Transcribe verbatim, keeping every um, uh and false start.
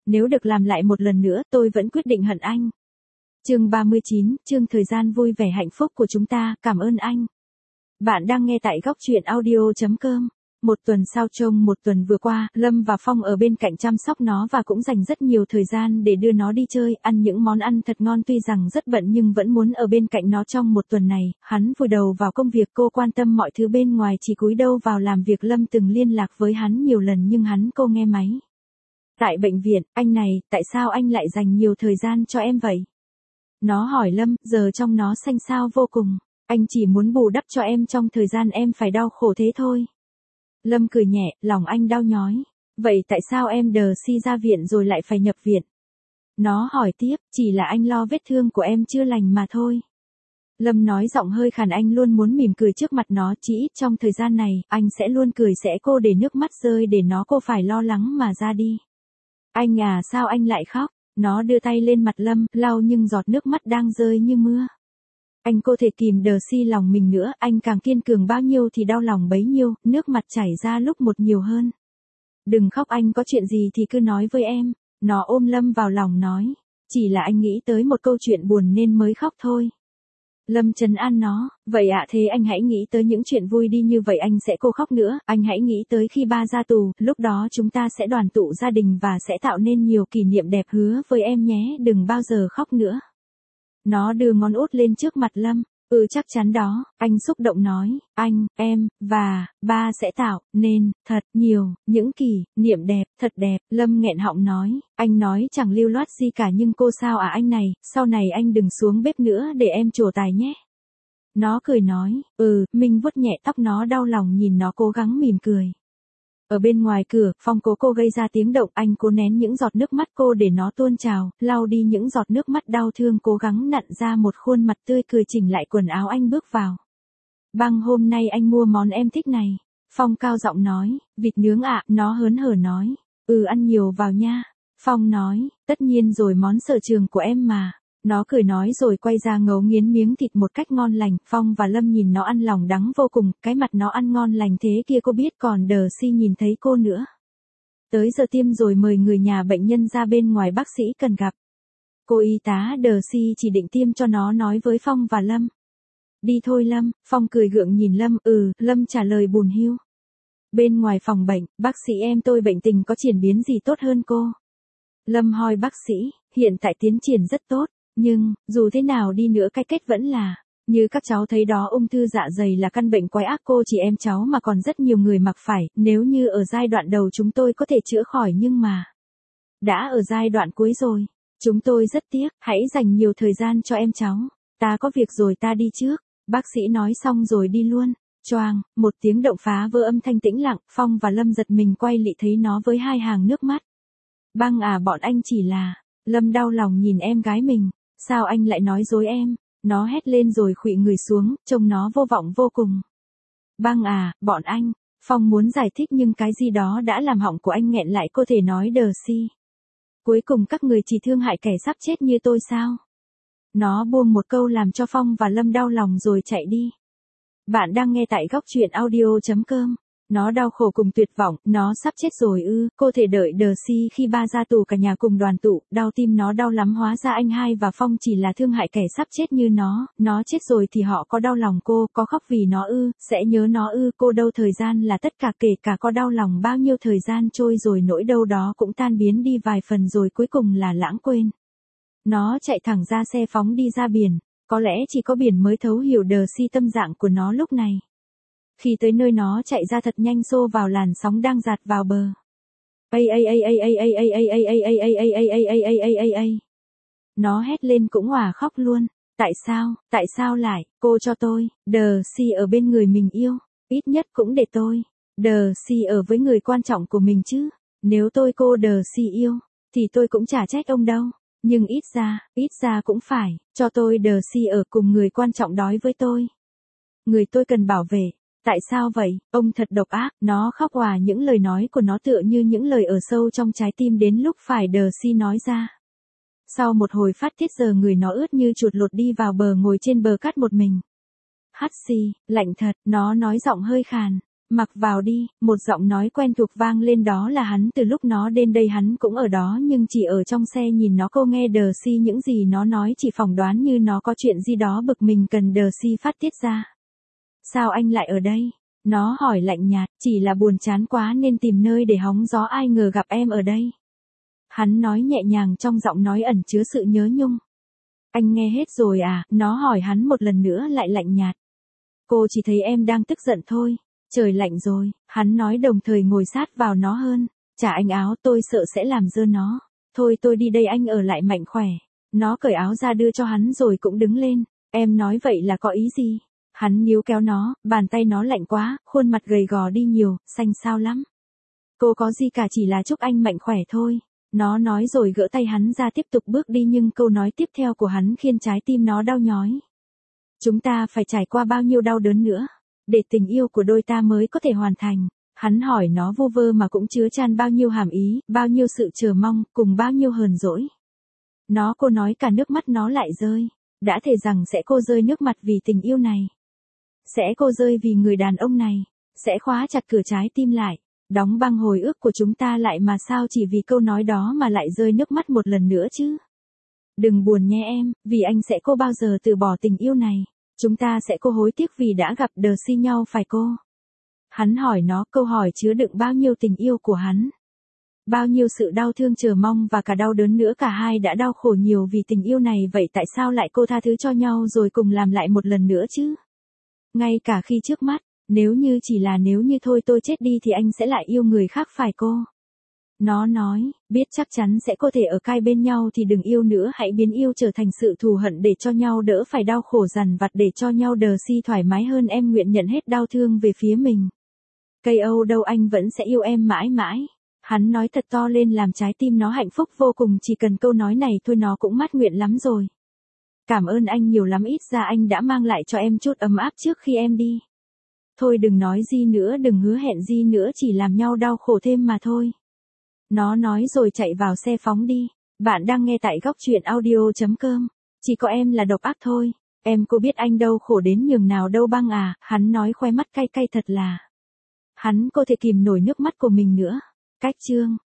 nếu được làm lại một lần nữa, tôi vẫn quyết định hận anh. Chương ba mươi chín, chương thời gian vui vẻ hạnh phúc của chúng ta, cảm ơn anh. Bạn đang nghe tại góc truyện audio chấm com. Một tuần sau trông một tuần vừa qua, Lâm và Phong ở bên cạnh chăm sóc nó và cũng dành rất nhiều thời gian để đưa nó đi chơi, ăn những món ăn thật ngon. Tuy rằng rất bận nhưng vẫn muốn ở bên cạnh nó trong một tuần này. Hắn vùi đầu vào công việc, cô quan tâm mọi thứ bên ngoài, chỉ cúi đầu vào làm việc. Lâm từng liên lạc với hắn nhiều lần nhưng hắn cô nghe máy. Tại bệnh viện, anh này, tại sao anh lại dành nhiều thời gian cho em vậy? Nó hỏi Lâm, giờ trong nó xanh xao vô cùng. Anh chỉ muốn bù đắp cho em trong thời gian em phải đau khổ thế thôi. Lâm cười nhẹ, lòng anh đau nhói. Vậy tại sao em đờ si ra viện rồi lại phải nhập viện? Nó hỏi tiếp, chỉ là anh lo vết thương của em chưa lành mà thôi. Lâm nói giọng hơi khàn, anh luôn muốn mỉm cười trước mặt nó, chỉ ít trong thời gian này, anh sẽ luôn cười sẽ cô để nước mắt rơi để nó cô phải lo lắng mà ra đi. Anh à, sao anh lại khóc? Nó đưa tay lên mặt Lâm, lau nhưng giọt nước mắt đang rơi như mưa. Anh cô thể kìm đờ si lòng mình nữa, anh càng kiên cường bao nhiêu thì đau lòng bấy nhiêu, nước mặt chảy ra lúc một nhiều hơn. Đừng khóc, anh có chuyện gì thì cứ nói với em. Nó ôm Lâm vào lòng nói, chỉ là anh nghĩ tới một câu chuyện buồn nên mới khóc thôi. Lâm trấn an nó, vậy ạ, thế anh hãy nghĩ tới những chuyện vui đi, như vậy anh sẽ cô khóc nữa. Anh hãy nghĩ tới khi ba ra tù, lúc đó chúng ta sẽ đoàn tụ gia đình và sẽ tạo nên nhiều kỷ niệm đẹp, hứa với em nhé, đừng bao giờ khóc nữa. Nó đưa ngón út lên trước mặt Lâm, ừ chắc chắn đó, anh xúc động nói, anh, em, và, ba sẽ tạo nên, thật nhiều, những kỷ niệm đẹp, thật đẹp. Lâm nghẹn họng nói, anh nói chẳng lưu loát gì cả nhưng cô sao à anh này, sau này anh đừng xuống bếp nữa để em trổ tài nhé. Nó cười nói, ừ, Minh vuốt nhẹ tóc nó đau lòng nhìn nó cố gắng mỉm cười. Ở bên ngoài cửa, Phong cố cô gây ra tiếng động, anh cố nén những giọt nước mắt cô để nó tuôn trào, lau đi những giọt nước mắt đau thương, cố gắng nặn ra một khuôn mặt tươi cười, chỉnh lại quần áo. Anh bước vào. Băng, hôm nay anh mua món em thích này. Phong cao giọng nói, vịt nướng ạ. Nó hớn hở nói, ừ ăn nhiều vào nha. Phong nói, tất nhiên rồi, món sở trường của em mà. Nó cười nói rồi quay ra ngấu nghiến miếng thịt một cách ngon lành. Phong và Lâm nhìn nó ăn lòng đắng vô cùng, cái mặt nó ăn ngon lành thế kia cô biết, còn đờ si nhìn thấy cô nữa. Tới giờ tiêm rồi, mời người nhà bệnh nhân ra bên ngoài, bác sĩ cần gặp. Cô y tá đờ si chỉ định tiêm cho nó nói với Phong và Lâm. Đi thôi Lâm. Phong cười gượng nhìn Lâm, ừ, Lâm trả lời buồn hiu. Bên ngoài phòng bệnh, bác sĩ em tôi bệnh tình có chuyển biến gì tốt hơn cô? Lâm hỏi bác sĩ, hiện tại tiến triển rất tốt. Nhưng, dù thế nào đi nữa cái kết vẫn là, như các cháu thấy đó, ung thư dạ dày là căn bệnh quái ác, cô chỉ em cháu mà còn rất nhiều người mắc phải, nếu như ở giai đoạn đầu chúng tôi có thể chữa khỏi nhưng mà, đã ở giai đoạn cuối rồi, chúng tôi rất tiếc, hãy dành nhiều thời gian cho em cháu, ta có việc rồi ta đi trước, bác sĩ nói xong rồi đi luôn, choang, một tiếng động phá vỡ âm thanh tĩnh lặng, Phong và Lâm giật mình quay lị thấy nó với hai hàng nước mắt. Băng à, bọn anh chỉ là, Lâm đau lòng nhìn em gái mình. Sao anh lại nói dối em? Nó hét lên rồi khuỵu người xuống, trông nó vô vọng vô cùng. Băng à, bọn anh. Phong muốn giải thích nhưng cái gì đó đã làm họng của anh nghẹn lại, cô thể nói đờ si. Cuối cùng các người chỉ thương hại kẻ sắp chết như tôi sao? Nó buông một câu làm cho Phong và Lâm đau lòng rồi chạy đi. Bạn đang nghe tại góc truyện audio chấm com. Nó đau khổ cùng tuyệt vọng, nó sắp chết rồi ư, cô thể đợi đờ si khi ba ra tù cả nhà cùng đoàn tụ, đau tim nó đau lắm, hóa ra anh hai và Phong chỉ là thương hại kẻ sắp chết như nó, nó chết rồi thì họ có đau lòng cô, có khóc vì nó ư, sẽ nhớ nó ư, cô đâu, thời gian là tất cả, kể cả có đau lòng bao nhiêu thời gian trôi rồi nỗi đau đó cũng tan biến đi vài phần rồi cuối cùng là lãng quên. Nó chạy thẳng ra xe phóng đi ra biển, có lẽ chỉ có biển mới thấu hiểu đờ si tâm trạng của nó lúc này. Khi tới nơi nó chạy ra thật nhanh, xô vào làn sóng đang dạt vào bờ. Ây ây ây ây ây ây ây ây ây ây ây ây ây ây ây ây ây ây ây ây. Nó hét lên cũng òa khóc luôn. Tại sao, tại sao lại, cô cho tôi, đờ si ở bên người mình yêu, ít nhất cũng để tôi, đờ si ở với người quan trọng của mình chứ. Nếu tôi cô đờ si yêu, thì tôi cũng chả trách ông đâu. Nhưng ít ra, ít ra cũng phải, cho tôi đờ si ở cùng người quan trọng đói với tôi. Người tôi cần bảo vệ. Tại sao vậy, ông thật độc ác, nó khóc òa, những lời nói của nó tựa như những lời ở sâu trong trái tim đến lúc phải đờ si nói ra. Sau một hồi phát tiết giờ người nó ướt như chuột lột đi vào bờ, ngồi trên bờ cát một mình. Hắt xì, lạnh thật, nó nói giọng hơi khàn. Mặc vào đi, một giọng nói quen thuộc vang lên, đó là hắn. Từ lúc nó đến đây hắn cũng ở đó, nhưng chỉ ở trong xe nhìn nó. Cô nghe Darcy những gì nó nói, chỉ phỏng đoán như nó có chuyện gì đó bực mình cần Darcy phát tiết ra. Sao anh lại ở đây? Nó hỏi lạnh nhạt, chỉ là buồn chán quá nên tìm nơi để hóng gió, ai ngờ gặp em ở đây. Hắn nói nhẹ nhàng, trong giọng nói ẩn chứa sự nhớ nhung. Anh nghe hết rồi à? Nó hỏi hắn một lần nữa lại lạnh nhạt. Cô chỉ thấy em đang tức giận thôi. Trời lạnh rồi, hắn nói đồng thời ngồi sát vào nó hơn. Trả anh áo, tôi sợ sẽ làm dơ nó. Thôi tôi đi đây, anh ở lại mạnh khỏe. Nó cởi áo ra đưa cho hắn rồi cũng đứng lên. Em nói vậy là có ý gì? Hắn níu kéo nó, bàn tay nó lạnh quá, khuôn mặt gầy gò đi nhiều, xanh xao lắm. Cô có gì cả, chỉ là chúc anh mạnh khỏe thôi. Nó nói rồi gỡ tay hắn ra tiếp tục bước đi, nhưng câu nói tiếp theo của hắn khiến trái tim nó đau nhói. Chúng ta phải trải qua bao nhiêu đau đớn nữa, để tình yêu của đôi ta mới có thể hoàn thành. Hắn hỏi nó vu vơ mà cũng chứa chan bao nhiêu hàm ý, bao nhiêu sự chờ mong, cùng bao nhiêu hờn dỗi. Nó cô nói cả nước mắt nó lại rơi. Đã thề rằng sẽ cô rơi nước mắt vì tình yêu này. Sẽ cô rơi vì người đàn ông này. Sẽ khóa chặt cửa trái tim lại. Đóng băng hồi ức của chúng ta lại, mà sao chỉ vì câu nói đó mà lại rơi nước mắt một lần nữa chứ? Đừng buồn nhé em, vì anh sẽ cô bao giờ từ bỏ tình yêu này. Chúng ta sẽ cô hối tiếc vì đã gặp Darcy nhau, phải cô? Hắn hỏi nó, câu hỏi chứa đựng bao nhiêu tình yêu của hắn. Bao nhiêu sự đau thương chờ mong và cả đau đớn nữa, cả hai đã đau khổ nhiều vì tình yêu này, vậy tại sao lại cô tha thứ cho nhau rồi cùng làm lại một lần nữa chứ? Ngay cả khi trước mắt, nếu như chỉ là nếu như thôi tôi chết đi thì anh sẽ lại yêu người khác, phải cô? Nó nói, biết chắc chắn sẽ có thể ở cai bên nhau thì đừng yêu nữa, hãy biến yêu trở thành sự thù hận để cho nhau đỡ phải đau khổ dằn vặt, để cho nhau Darcy thoải mái hơn. Em nguyện nhận hết đau thương về phía mình. Cây Âu đâu, anh vẫn sẽ yêu em mãi mãi. Hắn nói thật to lên làm trái tim nó hạnh phúc vô cùng, chỉ cần câu nói này thôi nó cũng mát nguyện lắm rồi. Cảm ơn anh nhiều lắm, ít ra anh đã mang lại cho em chút ấm áp trước khi em đi. Thôi đừng nói gì nữa, đừng hứa hẹn gì nữa, chỉ làm nhau đau khổ thêm mà thôi. Nó nói rồi chạy vào xe phóng đi. Bạn đang nghe tại góc truyện audio chấm com. Chỉ có em là độc ác thôi. Em có biết anh đau khổ đến nhường nào đâu băng à? Hắn nói khoe mắt cay cay, thật là. Hắn có thể kìm nổi nước mắt của mình nữa. Cách chương